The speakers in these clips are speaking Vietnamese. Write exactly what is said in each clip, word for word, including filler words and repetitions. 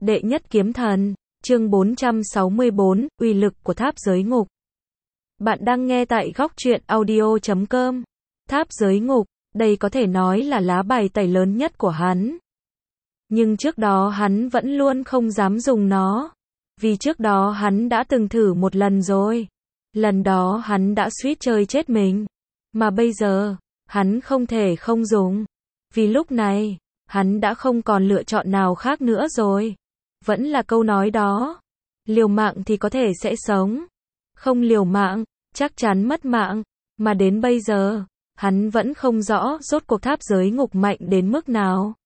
Đệ nhất kiếm thần, chương bốn trăm sáu mươi bốn, uy lực của tháp giới ngục. Bạn đang nghe tại góc truyện audio chấm com. Tháp giới ngục, đây có thể nói là lá bài tẩy lớn nhất của hắn. Nhưng trước đó hắn vẫn luôn không dám dùng nó. Vì trước đó hắn đã từng thử một lần rồi. Lần đó hắn đã suýt chơi chết mình. Mà bây giờ, hắn không thể không dùng. Vì lúc này, hắn đã không còn lựa chọn nào khác nữa rồi. Vẫn là câu nói đó. Liều mạng thì có thể sẽ sống. Không liều mạng, chắc chắn mất mạng. Mà đến bây giờ, hắn vẫn không rõ rốt cuộc tháp giới ngục mạnh đến mức nào.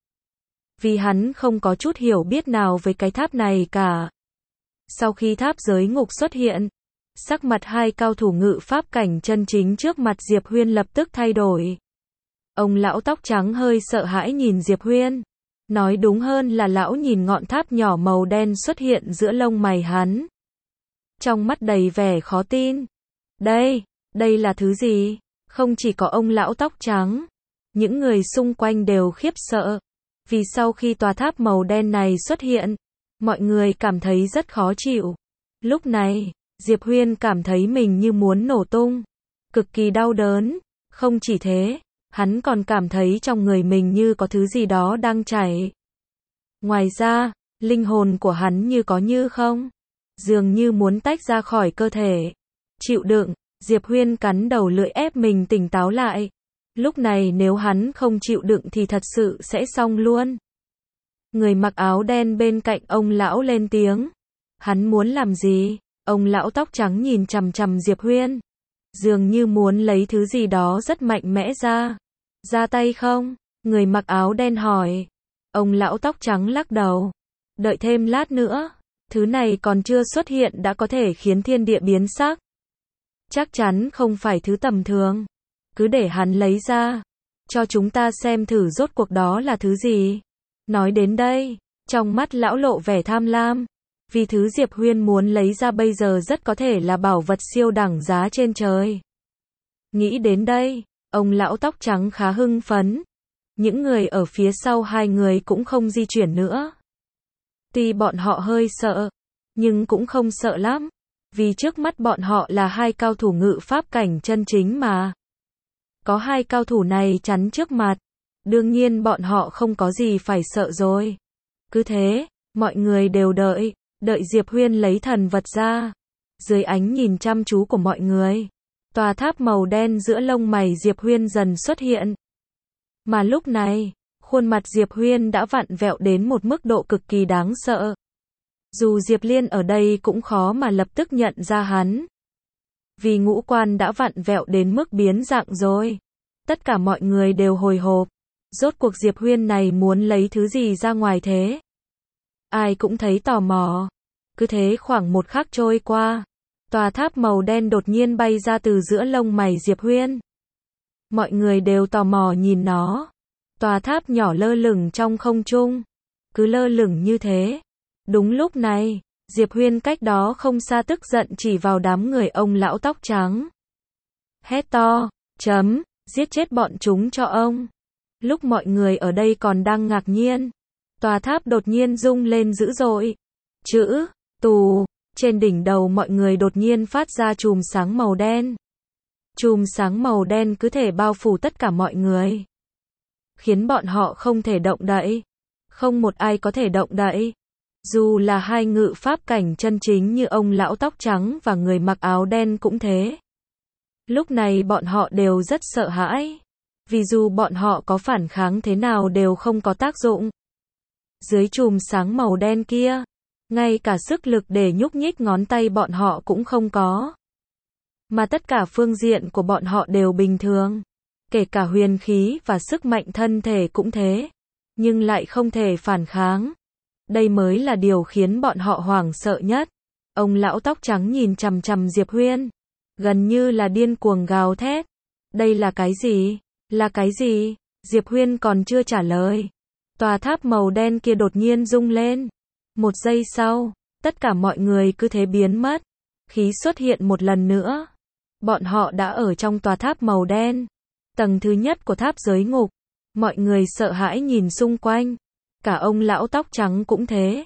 Vì hắn không có chút hiểu biết nào về cái tháp này cả. Sau khi tháp giới ngục xuất hiện, sắc mặt hai cao thủ ngự pháp cảnh chân chính trước mặt Diệp Huyên lập tức thay đổi. Ông lão tóc trắng hơi sợ hãi nhìn Diệp Huyên. Nói đúng hơn là lão nhìn ngọn tháp nhỏ màu đen xuất hiện giữa lông mày hắn. Trong mắt đầy vẻ khó tin. Đây, đây là thứ gì? Không chỉ có ông lão tóc trắng. Những người xung quanh đều khiếp sợ. Vì sau khi tòa tháp màu đen này xuất hiện, mọi người cảm thấy rất khó chịu. Lúc này, Diệp Huyên cảm thấy mình như muốn nổ tung. Cực kỳ đau đớn. Không chỉ thế, hắn còn cảm thấy trong người mình như có thứ gì đó đang chảy. Ngoài ra, linh hồn của hắn như có như không. Dường như muốn tách ra khỏi cơ thể. Chịu đựng, Diệp Huyên cắn đầu lưỡi ép mình tỉnh táo lại. Lúc này nếu hắn không chịu đựng thì thật sự sẽ xong luôn. Người mặc áo đen bên cạnh ông lão lên tiếng. Hắn muốn làm gì? Ông lão tóc trắng nhìn chằm chằm Diệp Huyên. Dường như muốn lấy thứ gì đó rất mạnh mẽ ra. Ra tay không? Người mặc áo đen hỏi. Ông lão tóc trắng lắc đầu. Đợi thêm lát nữa. Thứ này còn chưa xuất hiện đã có thể khiến thiên địa biến sắc. Chắc chắn không phải thứ tầm thường. Cứ để hắn lấy ra. Cho chúng ta xem thử rốt cuộc đó là thứ gì. Nói đến đây, trong mắt lão lộ vẻ tham lam. Vì thứ Diệp Huyên muốn lấy ra bây giờ rất có thể là bảo vật siêu đẳng giá trên trời. Nghĩ đến đây, ông lão tóc trắng khá hưng phấn. Những người ở phía sau hai người cũng không di chuyển nữa. Tuy bọn họ hơi sợ, nhưng cũng không sợ lắm. Vì trước mắt bọn họ là hai cao thủ ngự pháp cảnh chân chính mà. Có hai cao thủ này chắn trước mặt. Đương nhiên bọn họ không có gì phải sợ rồi. Cứ thế, mọi người đều đợi. Đợi Diệp Huyên lấy thần vật ra. Dưới ánh nhìn chăm chú của mọi người, tòa tháp màu đen giữa lông mày Diệp Huyên dần xuất hiện. Mà lúc này, khuôn mặt Diệp Huyên đã vặn vẹo đến một mức độ cực kỳ đáng sợ. Dù Diệp Liên ở đây cũng khó mà lập tức nhận ra hắn. Vì ngũ quan đã vặn vẹo đến mức biến dạng rồi. Tất cả mọi người đều hồi hộp. Rốt cuộc Diệp Huyên này muốn lấy thứ gì ra ngoài thế? Ai cũng thấy tò mò. Cứ thế khoảng một khắc trôi qua. Tòa tháp màu đen đột nhiên bay ra từ giữa lông mày Diệp Huyên. Mọi người đều tò mò nhìn nó. Tòa tháp nhỏ lơ lửng trong không trung. Cứ lơ lửng như thế. Đúng lúc này, Diệp Huyên cách đó không xa tức giận chỉ vào đám người ông lão tóc trắng. Hét to, chấm, giết chết bọn chúng cho ông. Lúc mọi người ở đây còn đang ngạc nhiên. Tòa tháp đột nhiên rung lên dữ dội. Chữ, tù, trên đỉnh đầu mọi người đột nhiên phát ra chùm sáng màu đen. Chùm sáng màu đen cứ thể bao phủ tất cả mọi người. Khiến bọn họ không thể động đậy. Không một ai có thể động đậy. Dù là hai ngự pháp cảnh chân chính như ông lão tóc trắng và người mặc áo đen cũng thế. Lúc này bọn họ đều rất sợ hãi. Vì dù bọn họ có phản kháng thế nào đều không có tác dụng. Dưới chùm sáng màu đen kia, ngay cả sức lực để nhúc nhích ngón tay bọn họ cũng không có. Mà tất cả phương diện của bọn họ đều bình thường. Kể cả huyền khí và sức mạnh thân thể cũng thế. Nhưng lại không thể phản kháng. Đây mới là điều khiến bọn họ hoảng sợ nhất. Ông lão tóc trắng nhìn chằm chằm Diệp Huyên. Gần như là điên cuồng gào thét. Đây là cái gì? Là cái gì? Diệp Huyên còn chưa trả lời. Tòa tháp màu đen kia đột nhiên rung lên. Một giây sau, tất cả mọi người cứ thế biến mất. Khí xuất hiện một lần nữa. Bọn họ đã ở trong tòa tháp màu đen. Tầng thứ nhất của tháp giới ngục. Mọi người sợ hãi nhìn xung quanh. Cả ông lão tóc trắng cũng thế.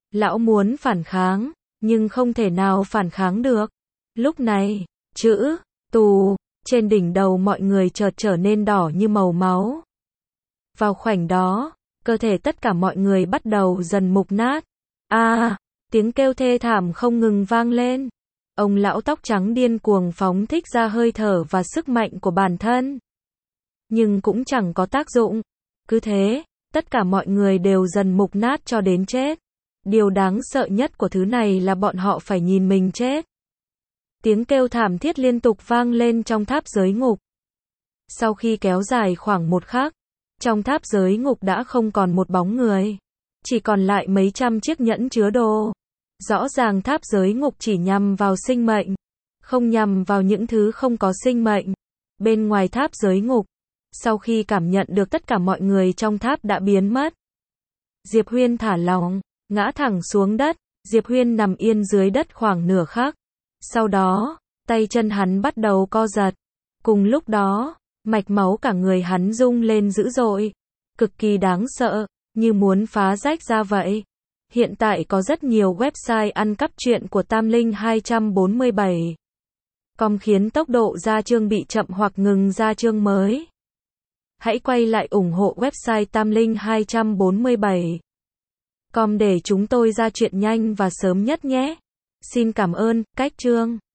Lão muốn phản kháng, nhưng không thể nào phản kháng được. Lúc này, chữ tù trên đỉnh đầu mọi người chợt trở nên đỏ như màu máu. Vào khoảnh đó, cơ thể tất cả mọi người bắt đầu dần mục nát. A, à, tiếng kêu thê thảm không ngừng vang lên. Ông lão tóc trắng điên cuồng phóng thích ra hơi thở và sức mạnh của bản thân. Nhưng cũng chẳng có tác dụng. Cứ thế, tất cả mọi người đều dần mục nát cho đến chết. Điều đáng sợ nhất của thứ này là bọn họ phải nhìn mình chết. Tiếng kêu thảm thiết liên tục vang lên trong tháp giới ngục. Sau khi kéo dài khoảng một khắc, trong tháp giới ngục đã không còn một bóng người. Chỉ còn lại mấy trăm chiếc nhẫn chứa đồ. Rõ ràng tháp giới ngục chỉ nhằm vào sinh mệnh, không nhằm vào những thứ không có sinh mệnh. Bên ngoài tháp giới ngục, sau khi cảm nhận được tất cả mọi người trong tháp đã biến mất, Diệp Huyên thả lỏng, ngã thẳng xuống đất. Diệp Huyên nằm yên dưới đất khoảng nửa khắc. Sau đó, tay chân hắn bắt đầu co giật. Cùng lúc đó, mạch máu cả người hắn rung lên dữ dội, cực kỳ đáng sợ, như muốn phá rách ra vậy. Hiện tại có rất nhiều website ăn cắp truyện của Tam Linh hai bốn bảy com khiến tốc độ ra chương bị chậm hoặc ngừng ra chương mới. Hãy quay lại ủng hộ website Tam Linh hai bốn bảy com để chúng tôi ra chuyện nhanh và sớm nhất nhé. Xin cảm ơn. Cách chương